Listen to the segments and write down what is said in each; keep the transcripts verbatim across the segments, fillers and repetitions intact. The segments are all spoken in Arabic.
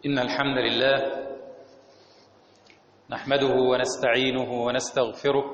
إن الحمد لله نحمده ونستعينه ونستغفره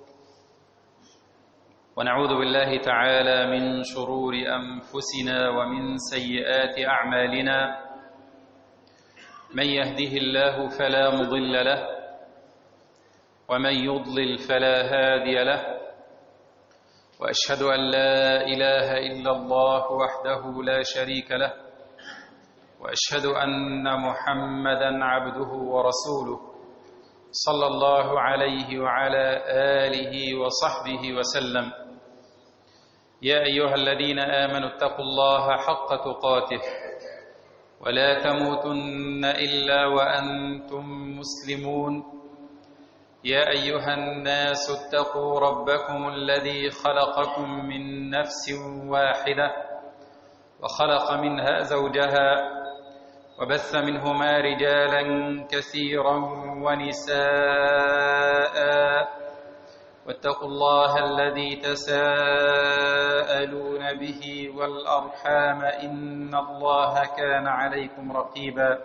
ونعوذ بالله تعالى من شرور أنفسنا ومن سيئات أعمالنا. من يهده الله فلا مضل له ومن يضلل فلا هادي له، وأشهد أن لا إله إلا الله وحده لا شريك له، وأشهد أن محمدًا عبده ورسوله صلى الله عليه وعلى آله وصحبه وسلم. يا أيها الذين آمنوا اتقوا الله حق تقاته ولا تموتن إلا وأنتم مسلمون. يا أيها الناس اتقوا ربكم الذي خلقكم من نفس واحدة وخلق منها زوجها وبث منهما رجالا كثيرا ونساء، واتقوا الله الذي تساءلون به والأرحام إن الله كان عليكم رقيبا.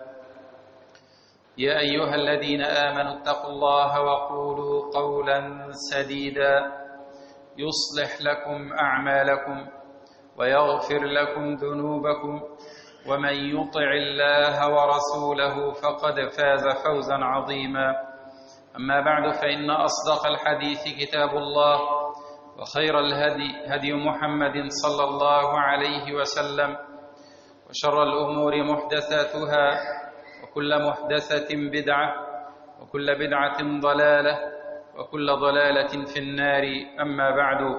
يا أيها الذين آمنوا اتقوا الله وقولوا قولا سديدا يصلح لكم أعمالكم ويغفر لكم ذنوبكم، ومن يطع الله ورسوله فقد فاز فوزا عظيما. أما بعد، فإن أصدق الحديث كتاب الله، وخير الهدي هدي محمد صلى الله عليه وسلم، وشر الأمور محدثاتها، وكل محدثة بدعة، وكل بدعة ضلالة، وكل ضلالة في النار. أما بعد،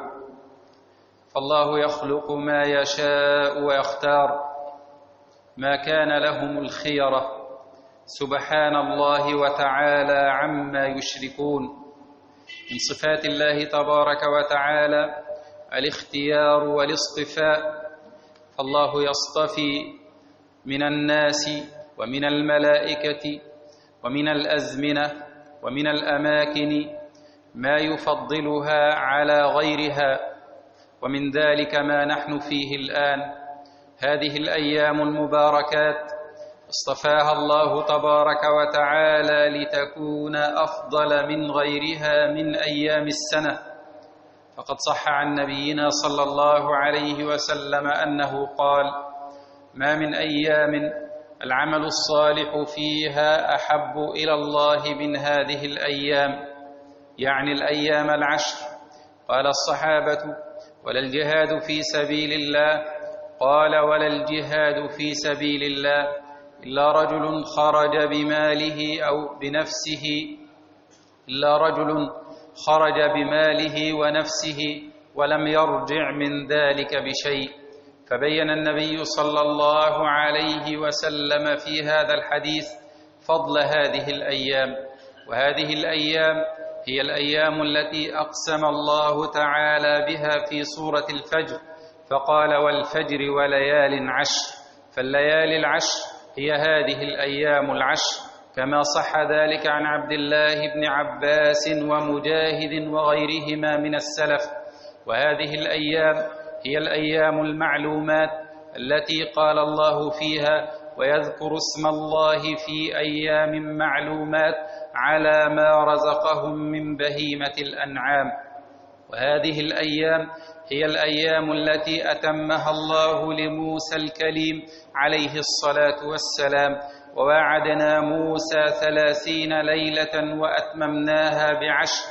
فالله يخلق ما يشاء ويختار، ما كان لهم الخيرة، سبحان الله وتعالى عما يشركون. من صفات الله تبارك وتعالى الاختيار والاصطفاء، فالله يصطفي من الناس ومن الملائكة ومن الأزمنة ومن الأماكن ما يفضلها على غيرها، ومن ذلك ما نحن فيه الآن. هذه الأيام المباركات اصطفاها الله تبارك وتعالى لتكون أفضل من غيرها من أيام السنة. فقد صح عن نبينا صلى الله عليه وسلم أنه قال: ما من أيام العمل الصالح فيها أحب إلى الله من هذه الأيام، يعني الأيام العشر. قال الصحابة: ولا الجهاد في سبيل الله؟ قال: ولا الجهاد في سبيل الله إلا رجل خرج بماله أو بنفسه إلا رجل خرج بماله ونفسه ولم يرجع من ذلك بشيء. فبين النبي صلى الله عليه وسلم في هذا الحديث فضل هذه الأيام. وهذه الأيام هي الأيام التي أقسم الله تعالى بها في سورة الفجر، فقال: والفجر وليال عشر. فالليالي العشر هي هذه الأيام العشر، كما صح ذلك عن عبد الله بن عباس ومجاهد وغيرهما من السلف. وهذه الأيام هي الأيام المعلومات التي قال الله فيها: ويذكر اسم الله في أيام معلومات على ما رزقهم من بهيمة الأنعام. وهذه الأيام هي الأيام التي أتمها الله لموسى الكليم عليه الصلاة والسلام، ووعدنا موسى ثلاثين ليلة وأتممناها بعشر.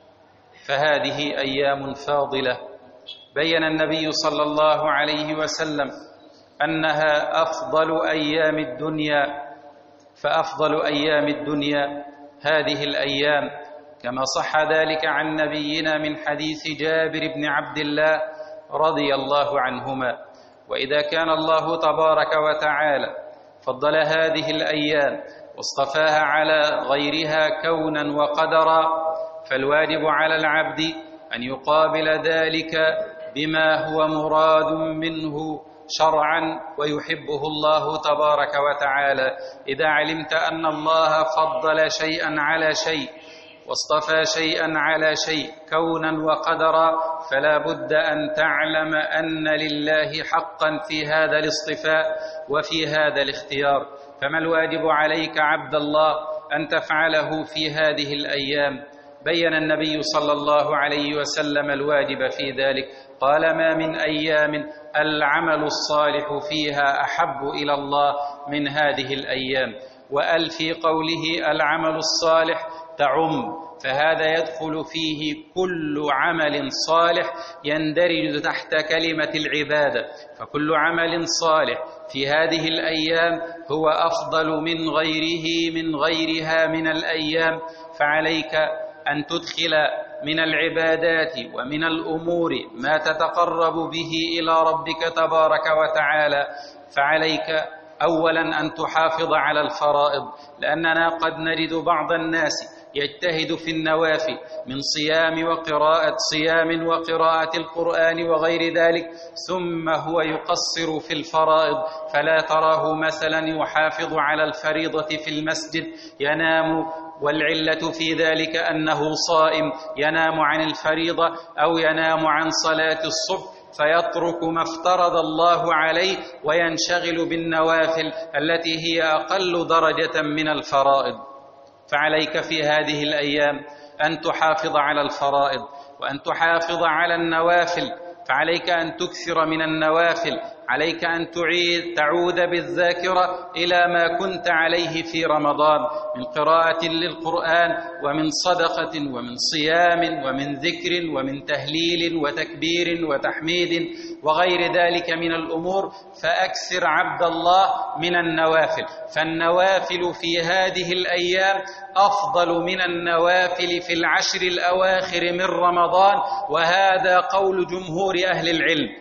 فهذه أيام فاضلة بين النبي صلى الله عليه وسلم أنها أفضل أيام الدنيا، فأفضل أيام الدنيا هذه الأيام، كما صح ذلك عن نبينا من حديث جابر بن عبد الله رضي الله عنهما. وإذا كان الله تبارك وتعالى فضل هذه الأيام واصطفاها على غيرها كونا وقدرا، فالواجب على العبد أن يقابل ذلك بما هو مراد منه شرعا ويحبه الله تبارك وتعالى. إذا علمت أن الله فضل شيئا على شيء واصطفى شيئا على شيء كونا وقدرا، فلا بد أن تعلم أن لله حقا في هذا الاصطفاء وفي هذا الاختيار. فما الواجب عليك عبد الله أن تفعله في هذه الأيام؟ بين النبي صلى الله عليه وسلم الواجب في ذلك، قال: ما من أيام العمل الصالح فيها أحب إلى الله من هذه الأيام. وأل في قوله العمل الصالح تعم، فهذا يدخل فيه كل عمل صالح يندرج تحت كلمة العبادة، فكل عمل صالح في هذه الأيام هو أفضل من غيره من غيرها من الأيام. فعليك أن تدخل من العبادات ومن الأمور ما تتقرب به إلى ربك تبارك وتعالى. فعليك أولا أن تحافظ على الفرائض، لأننا قد نجد بعض الناس يجتهد في النوافل من صيام وقراءة صيام وقراءة القرآن وغير ذلك، ثم هو يقصر في الفرائض، فلا تراه مثلا يحافظ على الفريضة في المسجد، ينام، والعلة في ذلك أنه صائم، ينام عن الفريضة أو ينام عن صلاة الصبح، فيترك ما افترض الله عليه وينشغل بالنوافل التي هي أقل درجة من الفرائض. فعليك في هذه الأيام أن تحافظ على الفرائض وأن تحافظ على النوافل. فعليك أن تكثر من النوافل، عليك أن تعيد تعود بالذاكرة إلى ما كنت عليه في رمضان من قراءة للقرآن ومن صدقة ومن صيام ومن ذكر ومن تهليل وتكبير وتحميد وغير ذلك من الأمور. فأكثر عبد الله من النوافل، فالنوافل في هذه الأيام أفضل من النوافل في العشر الأواخر من رمضان، وهذا قول جمهور أهل العلم.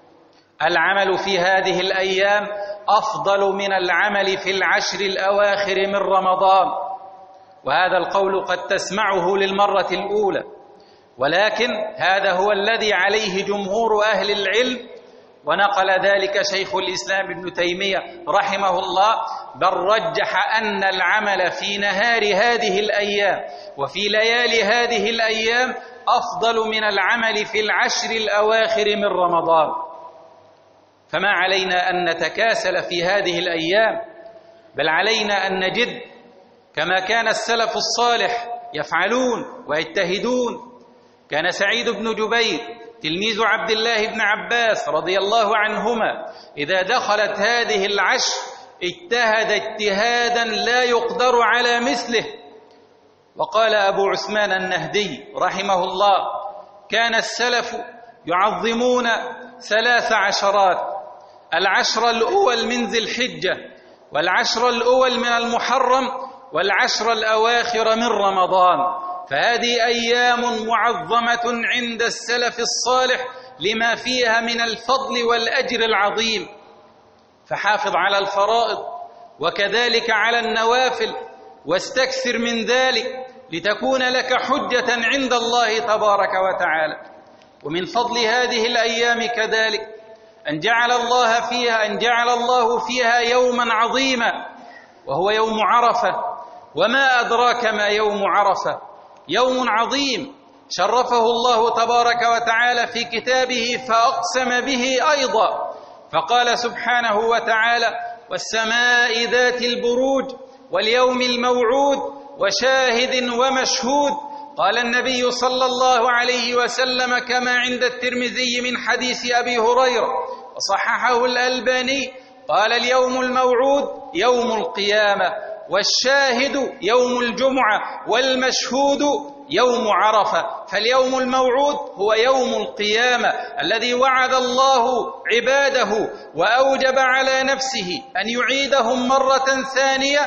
العمل في هذه الأيام أفضل من العمل في العشر الأواخر من رمضان، وهذا القول قد تسمعه للمرة الأولى، ولكن هذا هو الذي عليه جمهور أهل العلم، ونقل ذلك شيخ الإسلام ابن تيمية رحمه الله، بل رجح أن العمل في نهار هذه الأيام وفي ليالي هذه الأيام أفضل من العمل في العشر الأواخر من رمضان. فما علينا أن نتكاسل في هذه الأيام، بل علينا أن نجد كما كان السلف الصالح يفعلون ويجتهدون. كان سعيد بن جبير تلميذ عبد الله بن عباس رضي الله عنهما إذا دخلت هذه العشر اجتهد اجتهادا لا يقدر على مثله. وقال أبو عثمان النهدي رحمه الله: كان السلف يعظمون ثلاث عشرات: العشر الأول من ذي الحجة، والعشر الأول من المحرم، والعشر الأواخر من رمضان. فهذه أيام معظمة عند السلف الصالح لما فيها من الفضل والأجر العظيم. فحافظ على الفرائض وكذلك على النوافل، واستكثر من ذلك لتكون لك حجة عند الله تبارك وتعالى. ومن فضل هذه الأيام كذلك أن جعل الله فيها أن جعل الله فيها يوما عظيما، وهو يوم عرفة. وما أدراك ما يوم عرفة؟ يوم عظيم شرفه الله تبارك وتعالى في كتابه فأقسم به أيضا، فقال سبحانه وتعالى: والسماء ذات البروج واليوم الموعود وشاهد ومشهود. قال النبي صلى الله عليه وسلم كما عند الترمذي من حديث أبي هريرة وصححه الألباني، قال: اليوم الموعود يوم القيامة، والشاهد يوم الجمعة، والمشهود يوم عرفة. فاليوم الموعود هو يوم القيامة الذي وعد الله عباده وأوجب على نفسه أن يعيدهم مرة ثانية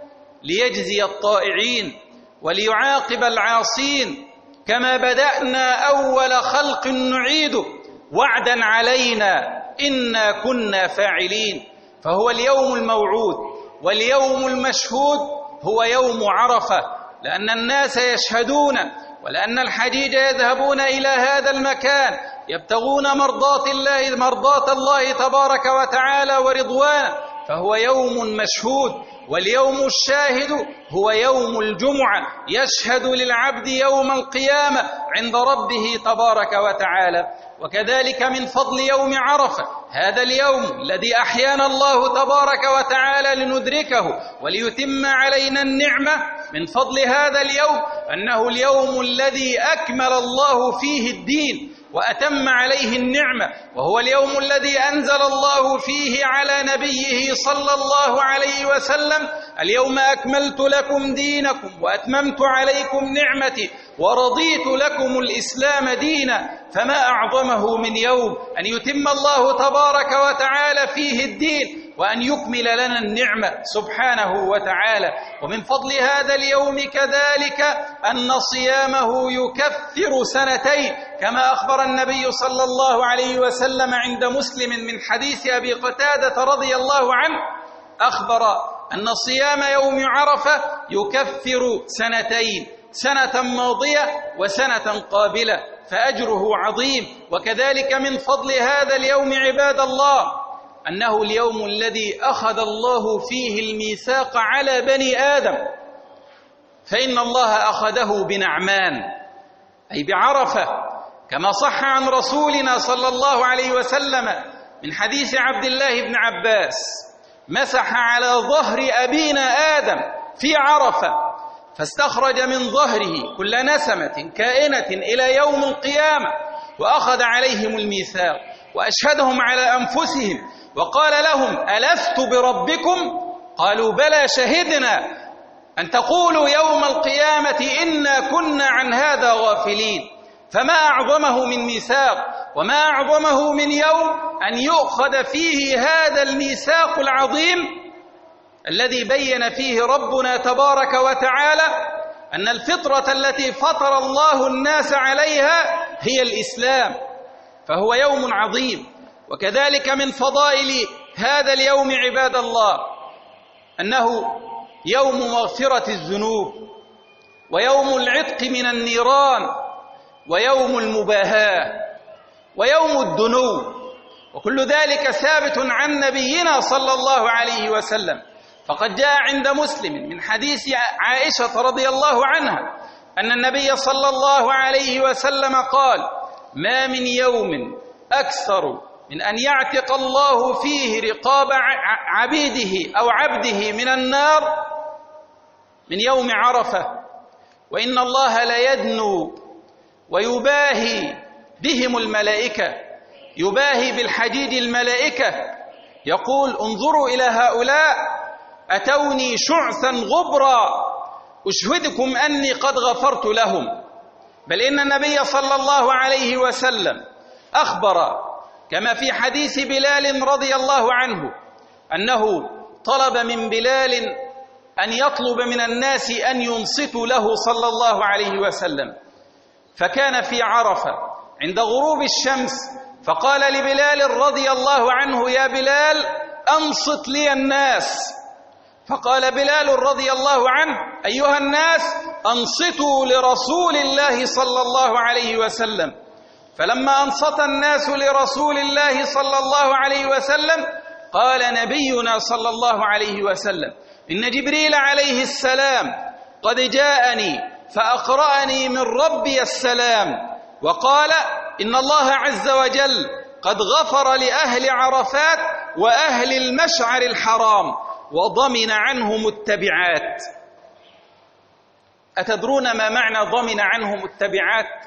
ليجزي الطائعين وليعاقب العاصين، كما بدأنا أول خلق نعيده وعدا علينا إنا كنا فاعلين. فهو اليوم الموعود. واليوم المشهود هو يوم عرفة، لأن الناس يشهدون، ولأن الحجيج يذهبون إلى هذا المكان يبتغون مرضات الله مرضات الله تبارك وتعالى ورضوانه، فهو يوم مشهود. واليوم الشاهد هو يوم الجمعة، يشهد للعبد يوم القيامة عند ربه تبارك وتعالى. وكذلك من فضل يوم عرفة، هذا اليوم الذي أحيانا الله تبارك وتعالى لندركه وليتم علينا النعمة، من فضل هذا اليوم أنه اليوم الذي أكمل الله فيه الدين وأتم عليه النعمة، وهو اليوم الذي أنزل الله فيه على نبيه صلى الله عليه وسلم: اليوم أكملت لكم دينكم وأتممت عليكم نعمتي ورضيت لكم الإسلام دينا. فما أعظمه من يوم أن يتم الله تبارك وتعالى فيه الدين وأن يكمل لنا النعمة سبحانه وتعالى. ومن فضل هذا اليوم كذلك أن صيامه يكفر سنتين، كما أخبر النبي صلى الله عليه وسلم عند مسلم من حديث أبي قتادة رضي الله عنه، أخبر أن صيام يوم عرفة يكفر سنتين، سنة ماضية وسنة قابلة، فأجره عظيم. وكذلك من فضل هذا اليوم عباد الله أنه اليوم الذي أخذ الله فيه الميثاق على بني آدم، فإن الله أخذه بنعمان أي بعرفة، كما صح عن رسولنا صلى الله عليه وسلم من حديث عبد الله بن عباس: مسح على ظهر أبينا آدم في عرفة فاستخرج من ظهره كل نسمة كائنة إلى يوم القيامة، وأخذ عليهم الميثاق وأشهدهم على أنفسهم وقال لهم: ألست بربكم؟ قالوا: بلى، شهدنا أن تقولوا يوم القيامة إنا كنا عن هذا غافلين. فما أعظمه من ميثاق وما أعظمه من يوم أن يؤخذ فيه هذا الميثاق العظيم الذي بين فيه ربنا تبارك وتعالى أن الفطرة التي فطر الله الناس عليها هي الإسلام، فهو يوم عظيم. وكذلك من فضائل هذا اليوم عباد الله أنه يوم مغفرة الذنوب، ويوم العتق من النيران، ويوم المباهاة، ويوم الدنو، وكل ذلك ثابت عن نبينا صلى الله عليه وسلم. فقد جاء عند مسلم من حديث عائشة رضي الله عنها أن النبي صلى الله عليه وسلم قال: ما من يوم أكثر من أن يعتق الله فيه رقاب عبيده أو عبده من النار من يوم عرفة، وإن الله ليدنو ويباهي بهم الملائكة، يباهي بالحديد الملائكة، يقول: انظروا إلى هؤلاء أتوني شعثا غبرا أشهدكم أني قد غفرت لهم. بل إن النبي صلى الله عليه وسلم أخبر كما في حديث بلال رضي الله عنه أنه طلب من بلال أن يطلب من الناس أن ينصتوا له صلى الله عليه وسلم، فكان في عرفة عند غروب الشمس فقال لبلال رضي الله عنه: يا بلال أنصت لي الناس. فقال بلال رضي الله عنه: أيها الناس أنصتوا لرسول الله صلى الله عليه وسلم. فلما أنصت الناس لرسول الله صلى الله عليه وسلم قال نبينا صلى الله عليه وسلم: إن جبريل عليه السلام قد جاءني فأقرأني من ربي السلام، وقال: إن الله عز وجل قد غفر لأهل عرفات وأهل المشعر الحرام وضمن عنهم التبعات. أتدرون ما معنى ضمن عنهم التبعات؟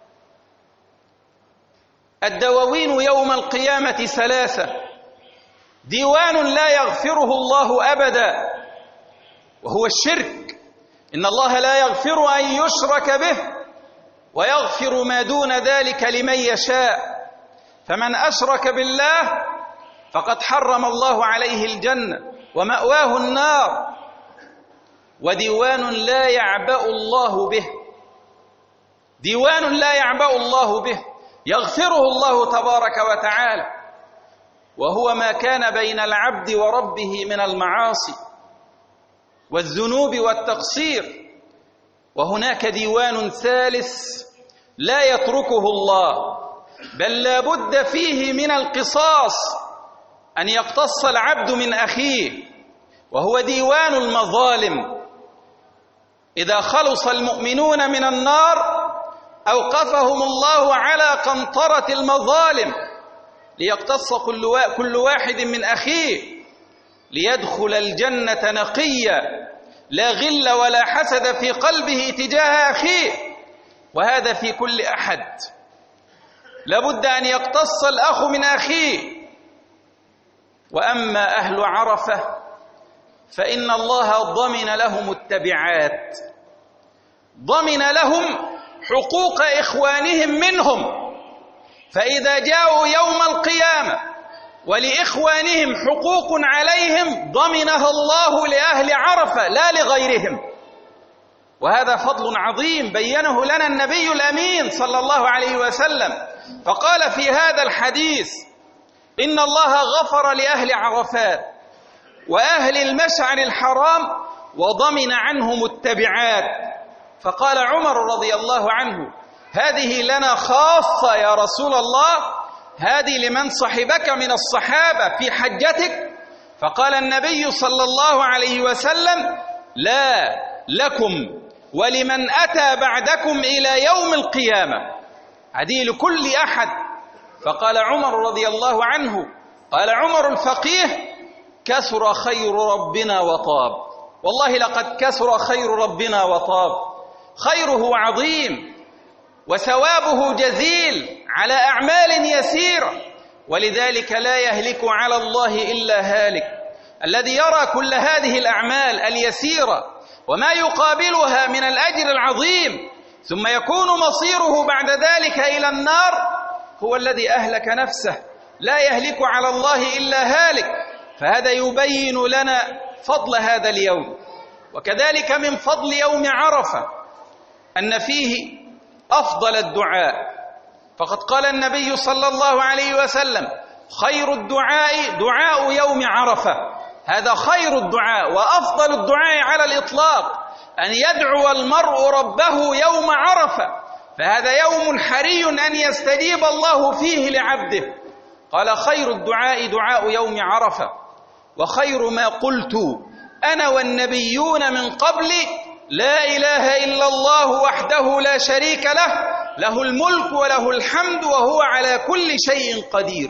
الدواوين يوم القيامة ثلاثة: ديوان لا يغفره الله أبدا وهو الشرك، إن الله لا يغفر أن يشرك به ويغفر ما دون ذلك لمن يشاء، فمن أشرك بالله فقد حرم الله عليه الجنة ومأواه النار. وديوان لا يعبأ الله به، ديوان لا يعبأ الله به يغفره الله تبارك وتعالى، وهو ما كان بين العبد وربه من المعاصي والذنوب والتقصير. وهناك ديوان ثالث لا يتركه الله، بل لا بد فيه من القصاص، أن يقتص العبد من أخيه، وهو ديوان المظالم. إذا خلص المؤمنون من النار أوقفهم الله على قنطرة المظالم ليقتص كل واحد من أخيه ليدخل الجنة نقيا لا غل ولا حسد في قلبه تجاه أخيه. وهذا في كل أحد، لابد أن يقتص الأخ من أخيه. وأما أهل عرفة فإن الله ضمن لهم التبعات، ضمن لهم حقوق إخوانهم منهم، فإذا جاءوا يوم القيامة ولإخوانهم حقوق عليهم ضمنها الله لأهل عرفة لا لغيرهم. وهذا فضل عظيم بينه لنا النبي الأمين صلى الله عليه وسلم، فقال في هذا الحديث: إن الله غفر لأهل عرفات وأهل المشعر الحرام وضمن عنهم التبعات. فقال عمر رضي الله عنه: هذه لنا خاصة يا رسول الله، هذه لمن صحبك من الصحابة في حجتك؟ فقال النبي صلى الله عليه وسلم: لا، لكم ولمن أتى بعدكم إلى يوم القيامة، هذه لكل أحد. فقال عمر رضي الله عنه، قال عمر الفقيه: كثر خير ربنا وطاب. والله لقد كثر خير ربنا وطاب، خيره عظيم وثوابه جزيل على أعمال يسيرة، ولذلك لا يهلك على الله إلا هالك. الذي يرى كل هذه الأعمال اليسيرة وما يقابلها من الأجر العظيم ثم يكون مصيره بعد ذلك إلى النار هو الذي أهلك نفسه، لا يهلك على الله إلا هالك. فهذا يبين لنا فضل هذا اليوم. وكذلك من فضل يوم عرفة أن فيه أفضل الدعاء، فقد قال النبي صلى الله عليه وسلم: خير الدعاء دعاء يوم عرفة. هذا خير الدعاء وأفضل الدعاء على الإطلاق، أن يدعو المرء ربه يوم عرفة، فهذا يوم حري أن يستجيب الله فيه لعبده. قال: خير الدعاء دعاء يوم عرفة، وخير ما قلت أنا والنبيون من قبلي لا إله إلا الله وحده لا شريك له، له الملك وله الحمد وهو على كل شيء قدير.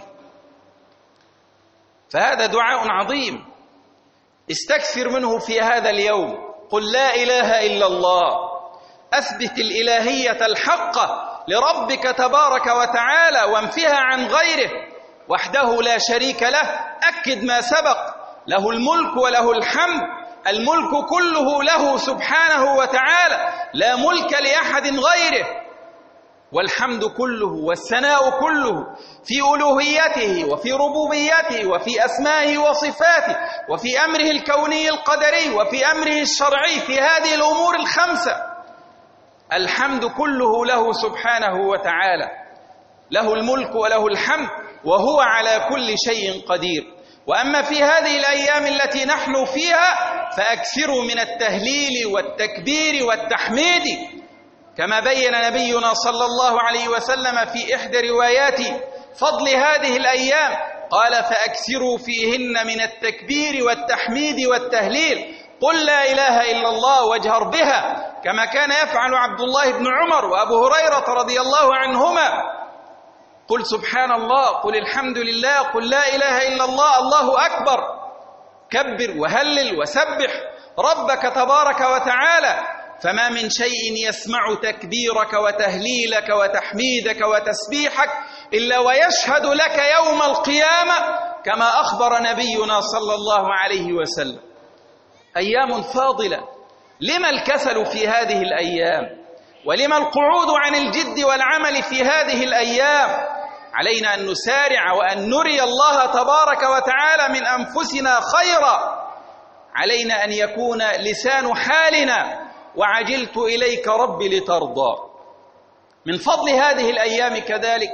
فهذا دعاء عظيم استكثر منه في هذا اليوم. قل لا إله إلا الله، أثبت الإلهية الحقة لربك تبارك وتعالى وانفها عن غيره وحده لا شريك له. أكد ما سبق: له الملك وله الحمد، الملك كله له سبحانه وتعالى، لا ملك لأحد غيره، والحمد كله والثناء كله في ألوهيته وفي ربوبيته وفي أسمائه وصفاته وفي أمره الكوني القدري وفي أمره الشرعي، في هذه الأمور الخمسة الحمد كله له سبحانه وتعالى، له الملك وله الحمد وهو على كل شيء قدير. وأما في هذه الأيام التي نحن فيها فأكثروا من التهليل والتكبير والتحميد، كما بين نبينا صلى الله عليه وسلم في إحدى روايات فضل هذه الأيام، قال: فأكثروا فيهن من التكبير والتحميد والتهليل، قل لا إله إلا الله واجهر بها، كما كان يفعل عبد الله بن عمر وأبو هريرة رضي الله عنهما. قل سبحان الله، قل الحمد لله، قل لا إله إلا الله، الله أكبر. كبر وهلل وسبح ربك تبارك وتعالى، فما من شيء يسمع تكبيرك وتهليلك وتحميدك وتسبيحك إلا ويشهد لك يوم القيامة، كما أخبر نبينا صلى الله عليه وسلم. أيام فاضلة، لما الكسل في هذه الأيام؟ ولما القعود عن الجد والعمل في هذه الأيام؟ علينا أن نسارع وأن نري الله تبارك وتعالى من أنفسنا خيرا. علينا أن يكون لسان حالنا: وعجلت إليك ربي لترضى. من فضل هذه الأيام كذلك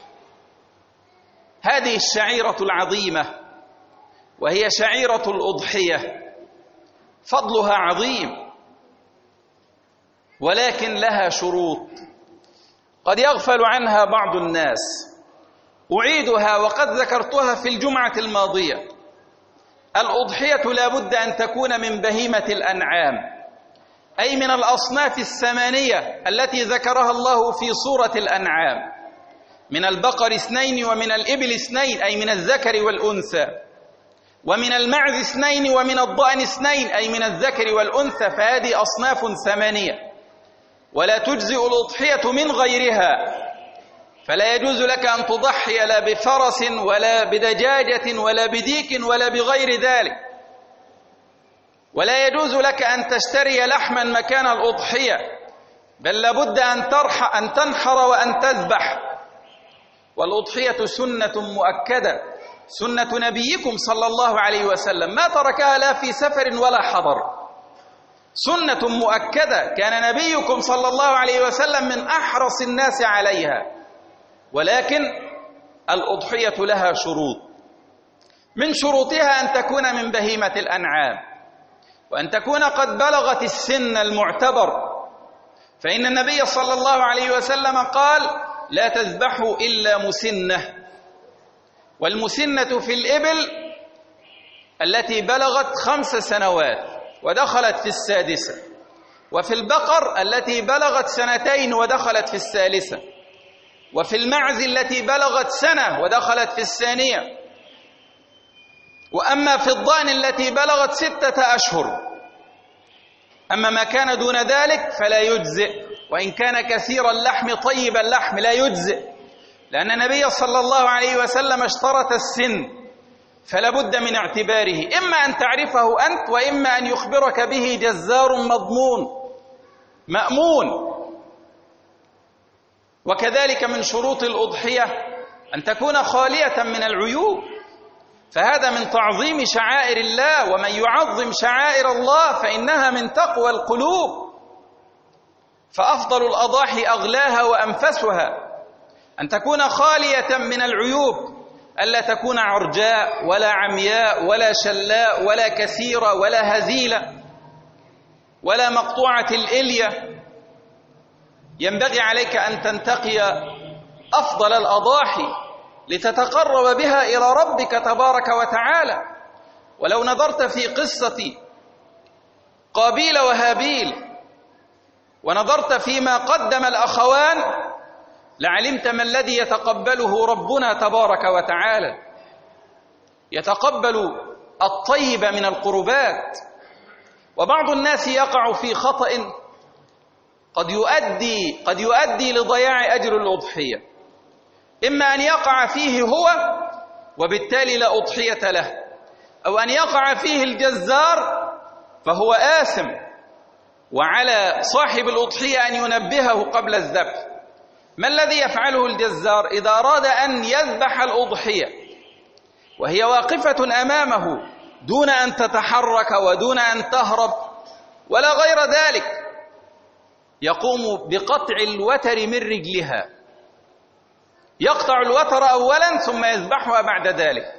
هذه الشعيرة العظيمة، وهي شعيرة الأضحية. فضلها عظيم، ولكن لها شروط قد يغفل عنها بعض الناس. أعيدها وقد ذكرتها في الجمعة الماضية. الأضحية لا بد أن تكون من بهيمة الأنعام، أي من الأصناف الثمانية التي ذكرها الله في سورة الأنعام، من البقر اثنين ومن الإبل اثنين أي من الذكر والأنثى، ومن المعز اثنين ومن الضأن اثنين أي من الذكر والأنثى، فهذه أصناف ثمانية، ولا تجزئ الأضحية من غيرها، فلا يجوز لك أن تضحي لا بفرس ولا بدجاجة ولا بديك ولا بغير ذلك، ولا يجوز لك أن تشتري لحما مكان الأضحية، بل لابد أن ترح أن تنحر وأن تذبح. والأضحية سنة مؤكدة، سنة نبيكم صلى الله عليه وسلم، ما تركها لا في سفر ولا حضر، سنة مؤكدة، كان نبيكم صلى الله عليه وسلم من أحرص الناس عليها. ولكن الأضحية لها شروط، من شروطها أن تكون من بهيمة الأنعام، وأن تكون قد بلغت السن المعتبر، فإن النبي صلى الله عليه وسلم قال: لا تذبحوا إلا مسنة، والمسنة في الإبل التي بلغت خمس سنوات ودخلت في السادسة، وفي البقر التي بلغت سنتين ودخلت في الثالثة، وفي المعز التي بلغت سنة ودخلت في الثانية، وأما في الضأن التي بلغت ستة أشهر. أما ما كان دون ذلك فلا يجزئ، وإن كان كثير اللحم طيب اللحم لا يجزئ، لأن النبي صلى الله عليه وسلم اشترط السن، فلا بد من اعتباره، إما أن تعرفه أنت، وإما أن يخبرك به جزار مضمون مأمون. وكذلك من شروط الأضحية أن تكون خالية من العيوب، فهذا من تعظيم شعائر الله، ومن يعظم شعائر الله فإنها من تقوى القلوب. فأفضل الأضاحي أغلاها وأنفسها، أن تكون خالية من العيوب، ألا تكون عرجاء ولا عمياء ولا شلاء ولا كثيرة ولا هزيلة ولا مقطوعة الإلية. ينبغي عليك أن تنتقي أفضل الأضاحي لتتقرب بها إلى ربك تبارك وتعالى. ولو نظرت في قصة قابيل وهابيل ونظرت فيما قدم الأخوان لعلمت ما الذي يتقبله ربنا تبارك وتعالى. يتقبل الطيب من القربات. وبعض الناس يقع في خطأ قد يؤدي قد يؤدي لضياع أجر الأضحية، إما أن يقع فيه هو وبالتالي لا أضحية له، أو أن يقع فيه الجزار فهو آثم، وعلى صاحب الأضحية أن ينبهه قبل الذبح. ما الذي يفعله الجزار إذا أراد أن يذبح الأضحية وهي واقفة أمامه دون أن تتحرك ودون أن تهرب ولا غير ذلك؟ يقوم بقطع الوتر من رجلها، يقطع الوتر أولا ثم يذبحها بعد ذلك،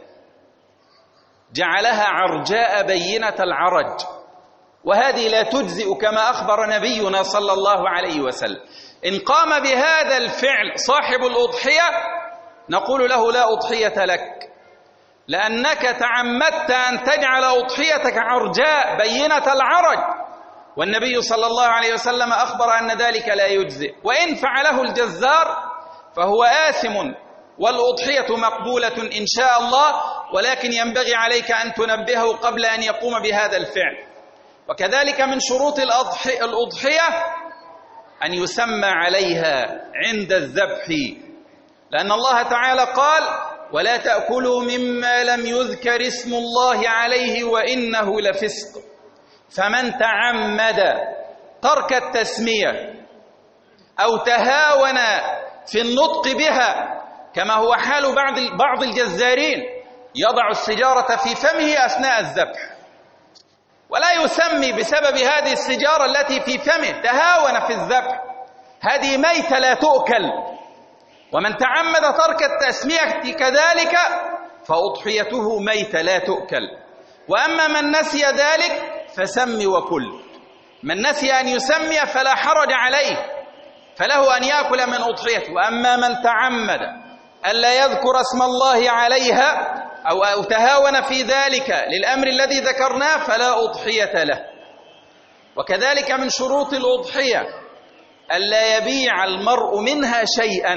جعلها عرجاء بينة العرج، وهذه لا تجزئ كما أخبر نبينا صلى الله عليه وسلم. إن قام بهذا الفعل صاحب الأضحية نقول له لا أضحية لك، لأنك تعمدت أن تجعل أضحيتك عرجاء بينة العرج، والنبي صلى الله عليه وسلم أخبر أن ذلك لا يجزئ. وإن فعله الجزار فهو آثم والأضحية مقبولة إن شاء الله، ولكن ينبغي عليك أن تنبهه قبل أن يقوم بهذا الفعل. وكذلك من شروط الأضحية أن يسمى عليها عند الذبح، لأن الله تعالى قال: ولا تأكلوا مما لم يذكر اسم الله عليه وإنه لفسق. فمن تعمد ترك التسمية أو تهاون في النطق بها، كما هو حال بعض الجزارين، يضع السجارة في فمه أثناء الذبح ولا يسمي بسبب هذه السجارة التي في فمه، تهاون في الذبح، هذه ميتة لا تؤكل. ومن تعمد ترك التسمية كذلك فأضحيته ميتة لا تؤكل. وأما من نسي ذلك فسم وكل. من نسي أن يسمي فلا حرج عليه، فله أن يأكل من أضحيته. وأما من تعمد ألا يذكر اسم الله عليها أو تهاون في ذلك للأمر الذي ذكرناه فلا أضحية له. وكذلك من شروط الأضحية ألا يبيع المرء منها شيئا،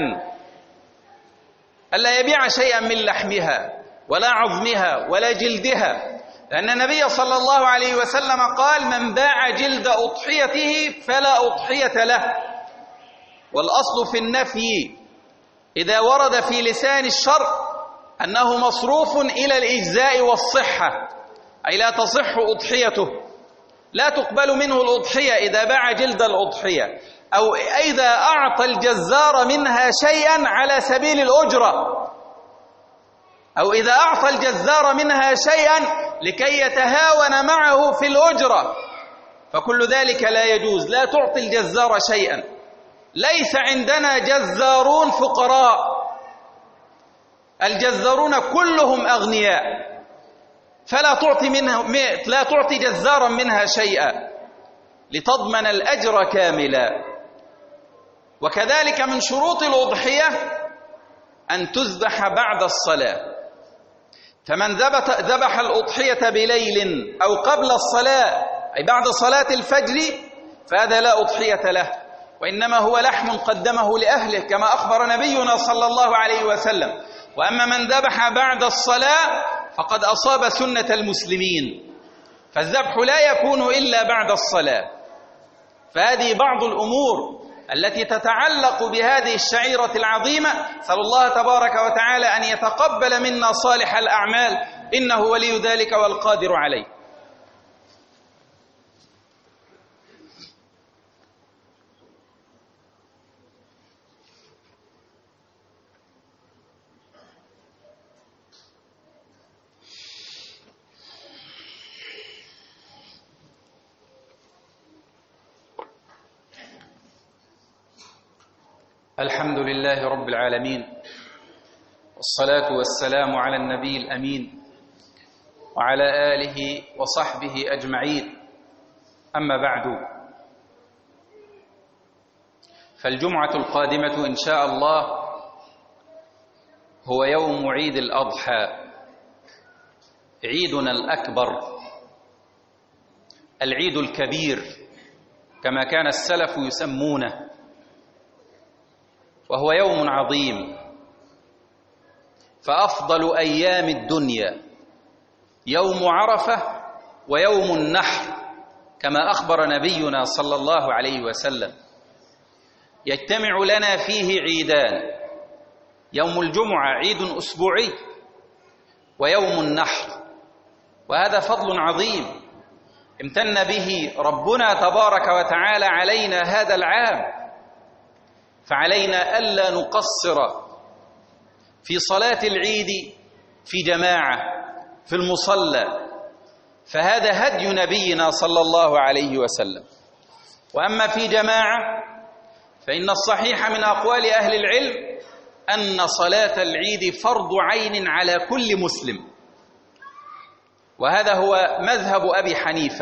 ألا يبيع شيئا من لحمها ولا عظمها ولا جلدها، لأن النبي صلى الله عليه وسلم قال: من باع جلد أضحيته فلا أضحية له. والأصل في النفي إذا ورد في لسان الشرع أنه مصروف إلى الإجزاء والصحة، أي لا تصح أضحيته، لا تقبل منه الأضحية إذا باع جلد الأضحية، أو إذا أعطى الجزار منها شيئا على سبيل الأجرة، أو إذا أعطى الجزار منها شيئا لكي يتهاون معه في الأجرة، فكل ذلك لا يجوز. لا تعطي الجزار شيئا. ليس عندنا جزارون فقراء، الجزارون كلهم أغنياء، فلا تعطي منها لا تعطي جزارا منها شيئا لتضمن الأجر كاملا. وكذلك من شروط الأضحية أن تذبح بعد الصلاة، فمن ذبح الأضحية بليل أو قبل الصلاة أي بعد صلاة الفجر فهذا لا أضحية له، وإنما هو لحم قدمه لأهله كما أخبر نبينا صلى الله عليه وسلم. وأما من ذبح بعد الصلاة فقد أصاب سنة المسلمين، فالذبح لا يكون إلا بعد الصلاة. فهذه بعض الأمور التي تتعلق بهذه الشعيرة العظيمة. نسأل الله تبارك وتعالى أن يتقبل منا صالح الأعمال، إنه ولي ذلك والقادر عليه. الحمد لله رب العالمين، والصلاة والسلام على النبي الأمين وعلى آله وصحبه أجمعين. أما بعد، فالجمعة القادمة إن شاء الله هو يوم عيد الأضحى، عيدنا الأكبر، العيد الكبير كما كان السلف يسمونه، وهو يوم عظيم. فأفضل أيام الدنيا يوم عرفة ويوم النحر كما أخبر نبينا صلى الله عليه وسلم. يجتمع لنا فيه عيدان: يوم الجمعة عيد أسبوعي، ويوم النحر، وهذا فضل عظيم امتن به ربنا تبارك وتعالى علينا هذا العام. فعلينا ألا نقصر في صلاة العيد في جماعة في المصلى، فهذا هدي نبينا صلى الله عليه وسلم. وأما في جماعة فإن الصحيح من أقوال أهل العلم أن صلاة العيد فرض عين على كل مسلم، وهذا هو مذهب أبي حنيفة،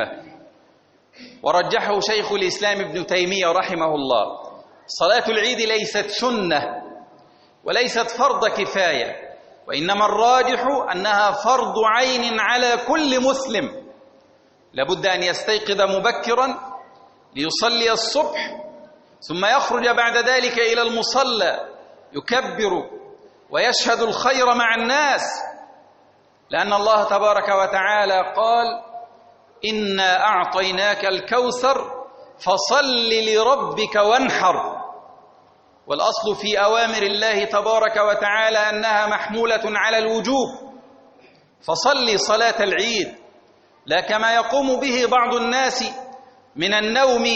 ورجحه شيخ الإسلام ابن تيمية رحمه الله. صلاة العيد ليست سنة وليست فرض كفاية، وإنما الراجح أنها فرض عين على كل مسلم. لابد أن يستيقظ مبكرا ليصلي الصبح، ثم يخرج بعد ذلك إلى المصلى يكبر ويشهد الخير مع الناس، لأن الله تبارك وتعالى قال: إنا أعطيناك الكوثر فصل لربك وانحر. والأصل في أوامر الله تبارك وتعالى أنها محمولة على الوجوب، فصلي صلاة العيد، لا كما يقوم به بعض الناس من النوم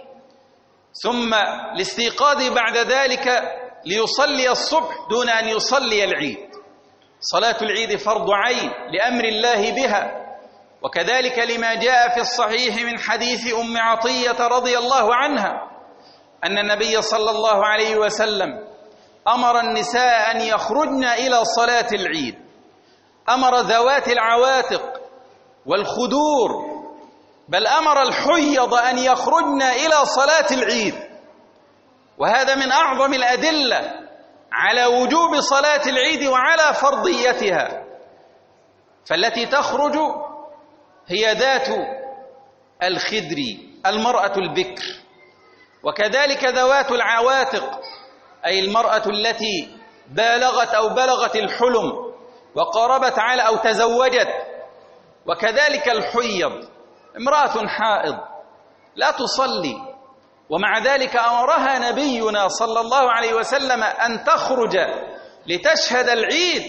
ثم الاستيقاظ بعد ذلك ليصلي الصبح دون أن يصلي العيد. صلاة العيد فرض عين لأمر الله بها، وكذلك لما جاء في الصحيح من حديث أم عطية رضي الله عنها أن النبي صلى الله عليه وسلم أمر النساء أن يخرجن إلى صلاة العيد، أمر ذوات العواتق والخدور، بل أمر الحيض أن يخرجن إلى صلاة العيد. وهذا من أعظم الأدلة على وجوب صلاة العيد وعلى فرضيتها. فالتي تخرج هي ذات الخدر المرأة البكر، وكذلك ذوات العواتق أي المرأة التي بالغت أو بلغت الحلم وقاربت على أو تزوجت، وكذلك الحيض، امرأة حائض لا تصلي، ومع ذلك أمرها نبينا صلى الله عليه وسلم أن تخرج لتشهد العيد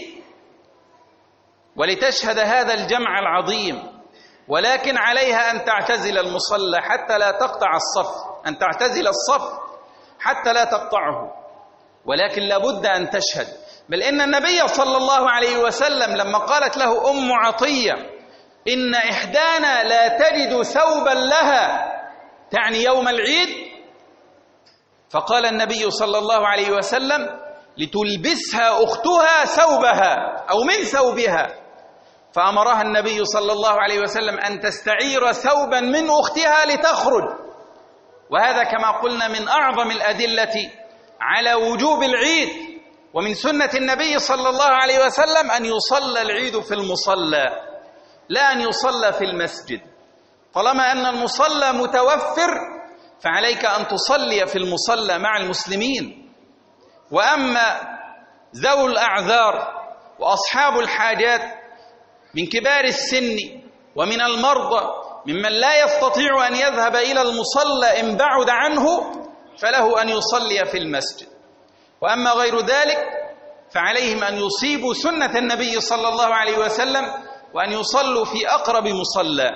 ولتشهد هذا الجمع العظيم، ولكن عليها أن تعتزل المصلى حتى لا تقطع الصف، أن تعتزل الصف حتى لا تقطعه، ولكن لابد أن تشهد. بل إن النبي صلى الله عليه وسلم لما قالت له أم عطية إن إحدانا لا تجد ثوبا لها، تعني يوم العيد، فقال النبي صلى الله عليه وسلم لتلبسها أختها ثوبها أو من ثوبها، فأمرها النبي صلى الله عليه وسلم أن تستعير ثوبا من أختها لتخرج. وهذا كما قلنا من أعظم الأدلة على وجوب العيد، ومن سنة النبي صلى الله عليه وسلم أن يصلى العيد في المصلى لا أن يصلى في المسجد. طالما أن المصلى متوفر فعليك أن تصلي في المصلى مع المسلمين. وأما ذوي الأعذار وأصحاب الحاجات من كبار السن ومن المرضى ممن لا يستطيع أن يذهب إلى المصلى إن بعد عنه فله أن يصلي في المسجد. وأما غير ذلك فعليهم أن يصيبوا سنة النبي صلى الله عليه وسلم وأن يصلوا في أقرب مصلى.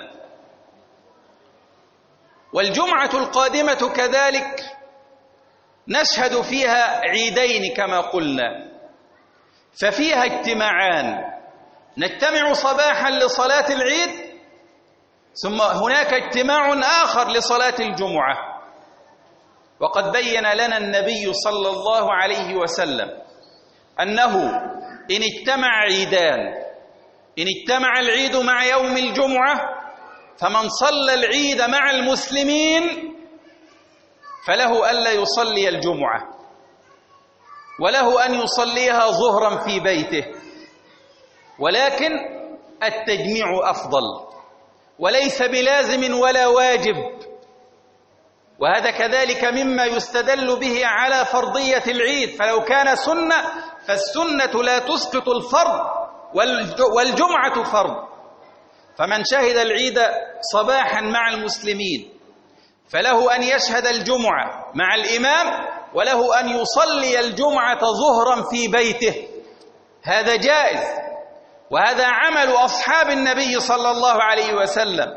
والجمعة القادمة كذلك نشهد فيها عيدين كما قلنا، ففيها اجتماعان، نجتمع صباحا لصلاة العيد ثم هناك اجتماع آخر لصلاة الجمعة. وقد بين لنا النبي صلى الله عليه وسلم أنه إن اجتمع عيدان، إن اجتمع العيد مع يوم الجمعة فمن صلى العيد مع المسلمين فله ألا يصلي الجمعة، وله أن يصليها ظهرا في بيته، ولكن التجميع أفضل وليس بلازم ولا واجب. وهذا كذلك مما يستدل به على فرضية العيد، فلو كان سنة فالسنة لا تسقط الفرض والجمعة فرض. فمن شهد العيد صباحا مع المسلمين فله أن يشهد الجمعة مع الإمام، وله أن يصلي الجمعة ظهرا في بيته، هذا جائز، وهذا عمل أصحاب النبي صلى الله عليه وسلم.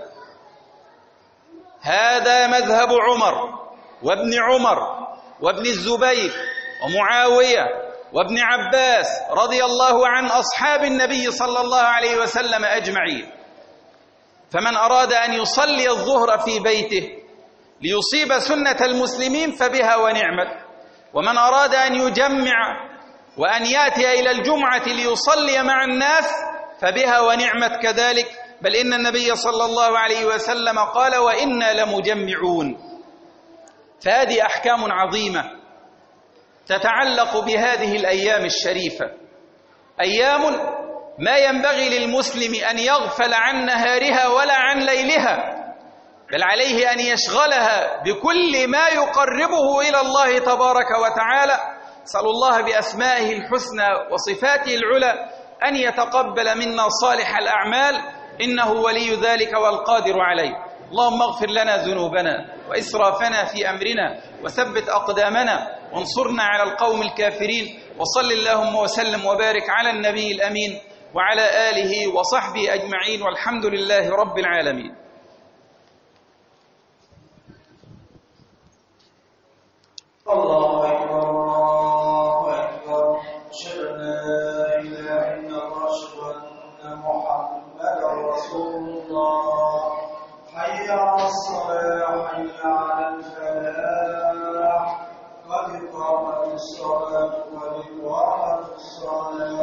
هذا مذهب عمر وابن عمر وابن الزبير ومعاوية وابن عباس رضي الله عن أصحاب النبي صلى الله عليه وسلم أجمعين. فمن أراد أن يصلي الظهر في بيته ليصيب سنة المسلمين فبها ونعمت، ومن أراد أن يجمع وأن يأتي إلى الجمعة ليصلي مع الناس فبها ونعمت كذلك. بل إن النبي صلى الله عليه وسلم قال وإنا لمجمعون. فهذه أحكام عظيمة تتعلق بهذه الأيام الشريفة، أيام ما ينبغي للمسلم أن يغفل عن نهارها ولا عن ليلها، بل عليه أن يشغلها بكل ما يقربه إلى الله تبارك وتعالى. أسأل الله بأسمائه الحسنى وصفاته العلى أن يتقبل منا صالح الأعمال، إنه ولي ذلك والقادر عليه. اللهم اغفر لنا ذنوبنا وإسرافنا في أمرنا وثبت أقدامنا وانصرنا على القوم الكافرين. وصل اللهم وسلم وبارك على النبي الأمين وعلى آله وصحبه أجمعين، والحمد لله رب العالمين. الله أكبر الله أكبر، أشهد أن لا إله إلا الله، أشهد أن محمدا رسول الله. حي على الصلاة حي على الفلاح، قد قامت الصلاة قد قامت الصلاة.